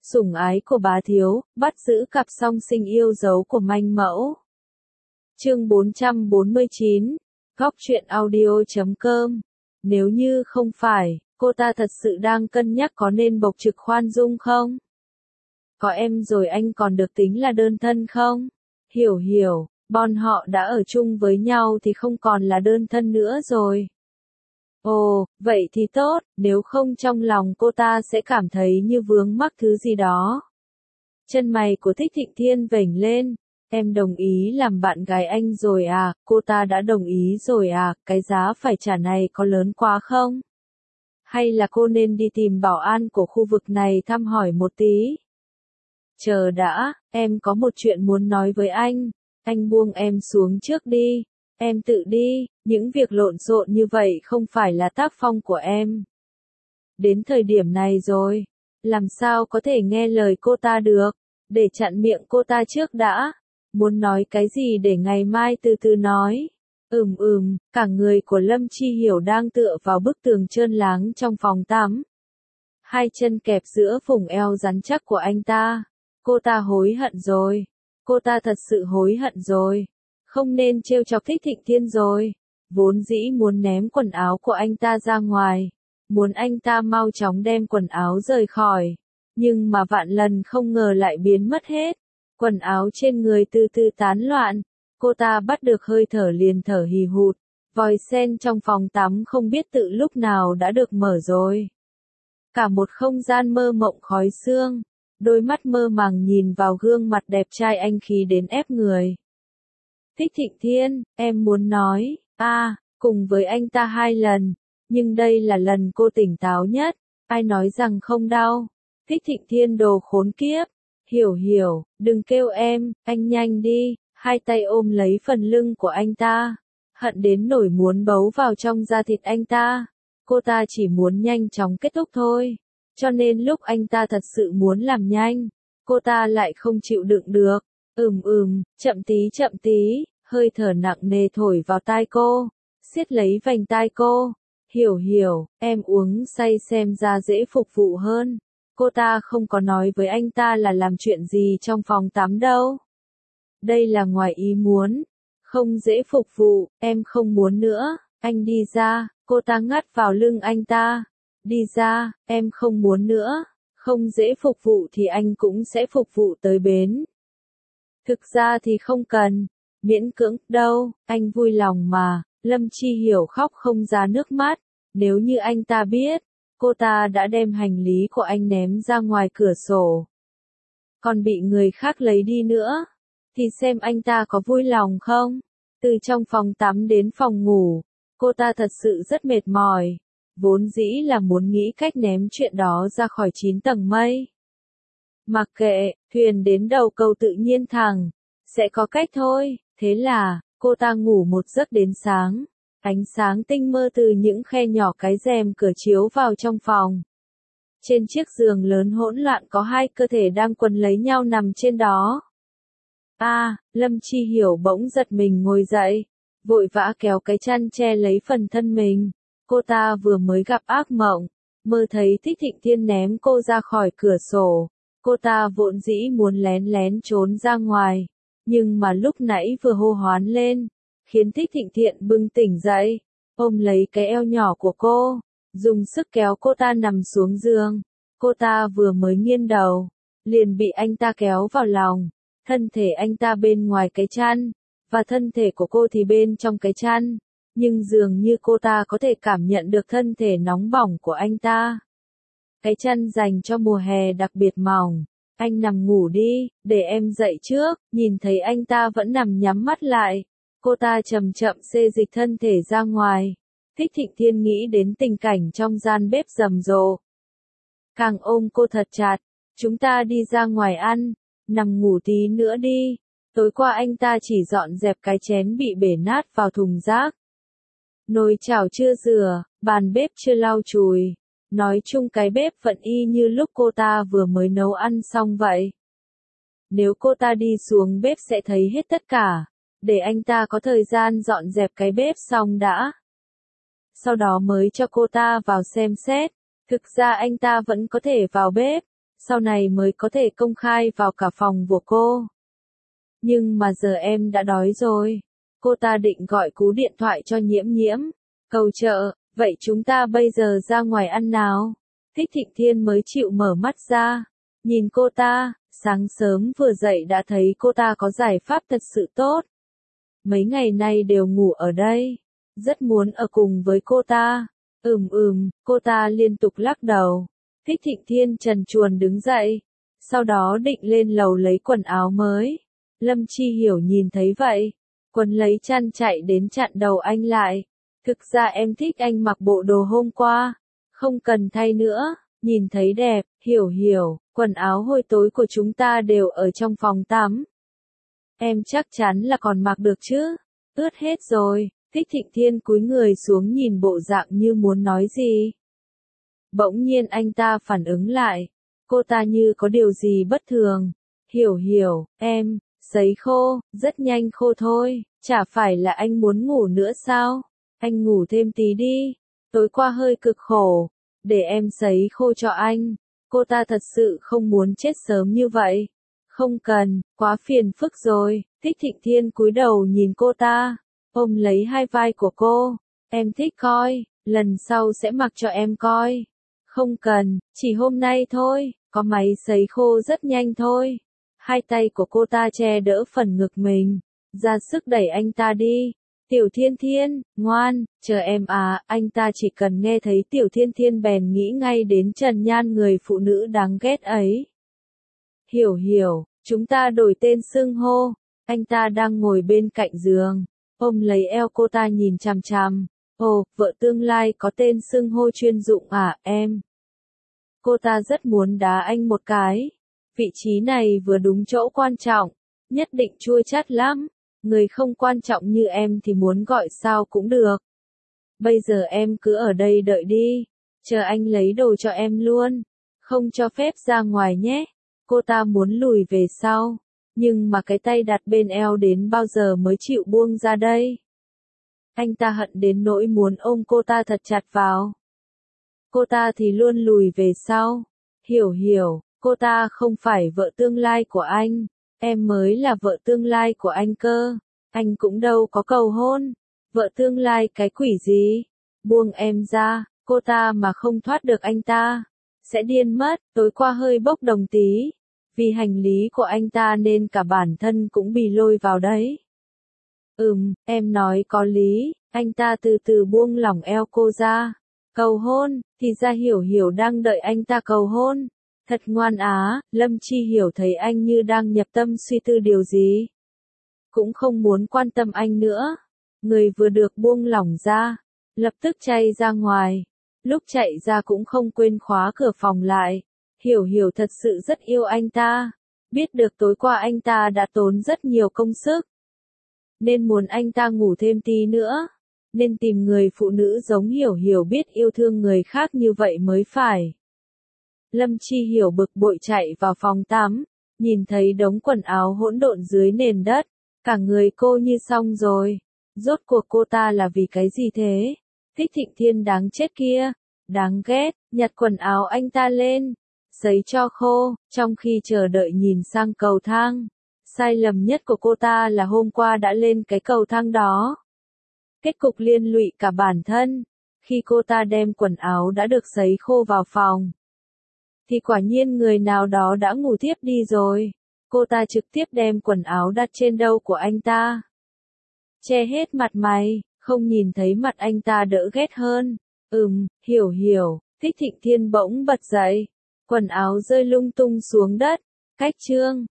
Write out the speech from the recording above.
Sủng ái của bá thiếu, bắt giữ cặp song sinh yêu dấu của manh mẫu. Chương 449, Góc truyện audio.com. Nếu như không phải, cô ta thật sự đang cân nhắc có nên bộc trực khoan dung không? Có em rồi anh còn được tính là đơn thân không? Hiểu, bọn họ đã ở chung với nhau thì không còn là đơn thân nữa rồi. Ồ, vậy thì tốt, nếu không trong lòng cô ta sẽ cảm thấy như vướng mắc thứ gì đó. Chân mày của Thích Thịnh Thiên vểnh lên. Em đồng ý làm bạn gái anh rồi à, cô ta đã đồng ý rồi à, cái giá phải trả này có lớn quá không? Hay là cô nên đi tìm bảo an của khu vực này thăm hỏi một tí? Chờ đã, em có một chuyện muốn nói với anh buông em xuống trước đi, em tự đi, những việc lộn xộn như vậy không phải là tác phong của em. Đến thời điểm này rồi, làm sao có thể nghe lời cô ta được, để chặn miệng cô ta trước đã, muốn nói cái gì để ngày mai từ từ nói. Cả người của Lâm Chi Hiểu đang tựa vào bức tường trơn láng trong phòng tắm. Hai chân kẹp giữa vùng eo rắn chắc của anh ta. Cô ta hối hận rồi. Cô ta thật sự hối hận rồi. Không nên trêu chọc Thích Thịnh Thiên rồi. Vốn dĩ muốn ném quần áo của anh ta ra ngoài. Muốn anh ta mau chóng đem quần áo rời khỏi. Nhưng mà vạn lần không ngờ lại biến mất hết. Quần áo trên người từ từ tán loạn. Cô ta bắt được hơi thở liền thở hì hụt. Vòi sen trong phòng tắm không biết tự lúc nào đã được mở rồi. Cả một không gian mơ mộng khói sương. Đôi mắt mơ màng nhìn vào gương mặt đẹp trai anh khí đến ép người. Thích Thịnh Thiên, em muốn nói, cùng với anh ta 2 lần. Nhưng đây là lần cô tỉnh táo nhất. Ai nói rằng không đau. Thích Thịnh Thiên đồ khốn kiếp. Hiểu, đừng kêu em, anh nhanh đi. Hai tay ôm lấy phần lưng của anh ta. Hận đến nổi muốn bấu vào trong da thịt anh ta. Cô ta chỉ muốn nhanh chóng kết thúc thôi. Cho nên lúc anh ta thật sự muốn làm nhanh, cô ta lại không chịu đựng được. Chậm tí, hơi thở nặng nề thổi vào tai cô, siết lấy vành tai cô. Hiểu, em uống say xem ra dễ phục vụ hơn. Cô ta không có nói với anh ta là làm chuyện gì trong phòng tắm đâu. Đây là ngoài ý muốn, không dễ phục vụ, em không muốn nữa, anh đi ra, cô ta ngắt vào lưng anh ta. Đi ra, em không muốn nữa, không dễ phục vụ thì anh cũng sẽ phục vụ tới bến. Thực ra thì không cần, miễn cưỡng, đâu, anh vui lòng mà. Lâm Chi Hiểu khóc không ra nước mắt, nếu như anh ta biết, cô ta đã đem hành lý của anh ném ra ngoài cửa sổ. Còn bị người khác lấy đi nữa, thì xem anh ta có vui lòng không? Từ trong phòng tắm đến phòng ngủ, cô ta thật sự rất mệt mỏi. Vốn dĩ là muốn nghĩ cách ném chuyện đó ra khỏi 9 tầng mây. Mặc kệ, thuyền đến đầu cầu tự nhiên thẳng, sẽ có cách thôi. Thế là, cô ta ngủ một giấc đến sáng. Ánh sáng tinh mơ từ những khe nhỏ cái rèm cửa chiếu vào trong phòng. Trên chiếc giường lớn hỗn loạn có 2 cơ thể đang quấn lấy nhau nằm trên đó. Lâm Chi Hiểu bỗng giật mình ngồi dậy, vội vã kéo cái chăn che lấy phần thân mình. Cô ta vừa mới gặp ác mộng, mơ thấy Thích Thịnh Thiên ném cô ra khỏi cửa sổ. Cô ta vốn dĩ muốn lén lén trốn ra ngoài, nhưng mà lúc nãy vừa hô hoán lên, khiến Thích Thịnh Thiên bừng tỉnh dậy, ôm lấy cái eo nhỏ của cô, dùng sức kéo cô ta nằm xuống giường. Cô ta vừa mới nghiêng đầu, liền bị anh ta kéo vào lòng, thân thể anh ta bên ngoài cái chăn, và thân thể của cô thì bên trong cái chăn. Nhưng dường như cô ta có thể cảm nhận được thân thể nóng bỏng của anh ta. Cái chăn dành cho mùa hè đặc biệt mỏng. Anh nằm ngủ đi, để em dậy trước. Nhìn thấy anh ta vẫn nằm nhắm mắt lại. Cô ta chậm chậm xê dịch thân thể ra ngoài. Thích Thịnh Thiên nghĩ đến tình cảnh trong gian bếp rầm rộ. Càng ôm cô thật chặt. Chúng ta đi ra ngoài ăn. Nằm ngủ tí nữa đi. Tối qua anh ta chỉ dọn dẹp cái chén bị bể nát vào thùng rác. Nồi chảo chưa rửa, bàn bếp chưa lau chùi. Nói chung cái bếp vẫn y như lúc cô ta vừa mới nấu ăn xong vậy. Nếu cô ta đi xuống bếp sẽ thấy hết tất cả. Để anh ta có thời gian dọn dẹp cái bếp xong đã. Sau đó mới cho cô ta vào xem xét. Thực ra anh ta vẫn có thể vào bếp, sau này mới có thể công khai vào cả phòng của cô. Nhưng mà giờ em đã đói rồi. Cô ta định gọi cú điện thoại cho Nhiễm Nhiễm, cầu trợ, vậy chúng ta bây giờ ra ngoài ăn nào. Thích Thịnh Thiên mới chịu mở mắt ra, nhìn cô ta, sáng sớm vừa dậy đã thấy cô ta có giải pháp thật sự tốt. Mấy ngày nay đều ngủ ở đây, rất muốn ở cùng với cô ta. Cô ta liên tục lắc đầu. Thích Thịnh Thiên trần truồng đứng dậy, sau đó định lên lầu lấy quần áo mới. Lâm Chi Hiểu nhìn thấy vậy, quấn lấy chăn chạy đến chặn đầu anh lại. Thực ra em thích anh mặc bộ đồ hôm qua, không cần thay nữa, nhìn thấy đẹp. Hiểu, quần áo hồi tối của chúng ta đều ở trong phòng tắm. Em chắc chắn là còn mặc được chứ, ướt hết rồi. Thích Thịnh Thiên cúi người xuống nhìn bộ dạng như muốn nói gì. Bỗng nhiên anh ta phản ứng lại, cô ta như có điều gì bất thường. Hiểu, em, sấy khô, rất nhanh khô thôi, chả phải là anh muốn ngủ nữa sao? Anh ngủ thêm tí đi, tối qua hơi cực khổ, để em sấy khô cho anh. Cô ta thật sự không muốn chết sớm như vậy. Không cần, quá phiền phức rồi. Thích Thịnh Thiên cúi đầu nhìn cô ta, ôm lấy hai vai của cô. Em thích coi, lần sau sẽ mặc cho em coi. Không cần, chỉ hôm nay thôi, có máy sấy khô rất nhanh thôi. Hai tay của cô ta che đỡ phần ngực mình, ra sức đẩy anh ta đi. Tiểu Thiên Thiên, ngoan, chờ em à. Anh ta chỉ cần nghe thấy Tiểu Thiên Thiên bèn nghĩ ngay đến Trần Nhan, người phụ nữ đáng ghét ấy. Hiểu, chúng ta đổi tên xưng hô. Anh ta đang ngồi bên cạnh giường, ôm lấy eo cô ta nhìn chằm chằm. Ồ, vợ tương lai có tên xưng hô chuyên dụng à, em? Cô ta rất muốn đá anh một cái. Vị trí này vừa đúng chỗ quan trọng, nhất định chua chát lắm. Người không quan trọng như em thì muốn gọi sao cũng được. Bây giờ em cứ ở đây đợi đi, chờ anh lấy đồ cho em luôn. Không cho phép ra ngoài nhé. Cô ta muốn lùi về sau, nhưng mà cái tay đặt bên eo đến bao giờ mới chịu buông ra đây. Anh ta hận đến nỗi muốn ôm cô ta thật chặt vào. Cô ta thì luôn lùi về sau. Hiểu, cô ta không phải vợ tương lai của anh. Em mới là vợ tương lai của anh cơ. Anh cũng đâu có cầu hôn. Vợ tương lai cái quỷ gì? Buông em ra, cô ta mà không thoát được anh ta sẽ điên mất. Tối qua hơi bốc đồng tí, vì hành lý của anh ta nên cả bản thân cũng bị lôi vào đấy. Em nói có lý. Anh ta từ từ buông lỏng eo cô ra. Cầu hôn, thì ra Hiểu đang đợi anh ta cầu hôn. Thật ngoan á. Lâm Chi Hiểu thấy anh như đang nhập tâm suy tư điều gì, cũng không muốn quan tâm anh nữa. Người vừa được buông lỏng ra, lập tức chạy ra ngoài. Lúc chạy ra cũng không quên khóa cửa phòng lại. Hiểu thật sự rất yêu anh ta. Biết được tối qua anh ta đã tốn rất nhiều công sức, nên muốn anh ta ngủ thêm tí nữa. Nên tìm người phụ nữ giống Hiểu biết yêu thương người khác như vậy mới phải. Lâm Chi Hiểu bực bội chạy vào phòng tắm, nhìn thấy đống quần áo hỗn độn dưới nền đất. Cả người cô như xong rồi. Rốt cuộc cô ta là vì cái gì thế? Thích Thịnh Thiên đáng chết kia, đáng ghét. Nhặt quần áo anh ta lên, sấy cho khô, trong khi chờ đợi nhìn sang cầu thang. Sai lầm nhất của cô ta là hôm qua đã lên cái cầu thang đó. Kết cục liên lụy cả bản thân. Khi cô ta đem quần áo đã được sấy khô vào phòng, thì quả nhiên người nào đó đã ngủ thiếp đi rồi. Cô ta trực tiếp đem quần áo đặt trên đầu của anh ta, che hết mặt mày, không nhìn thấy mặt anh ta đỡ ghét hơn. Hiểu. Thích Thịnh Thiên bỗng bật dậy, quần áo rơi lung tung xuống đất. Cách chương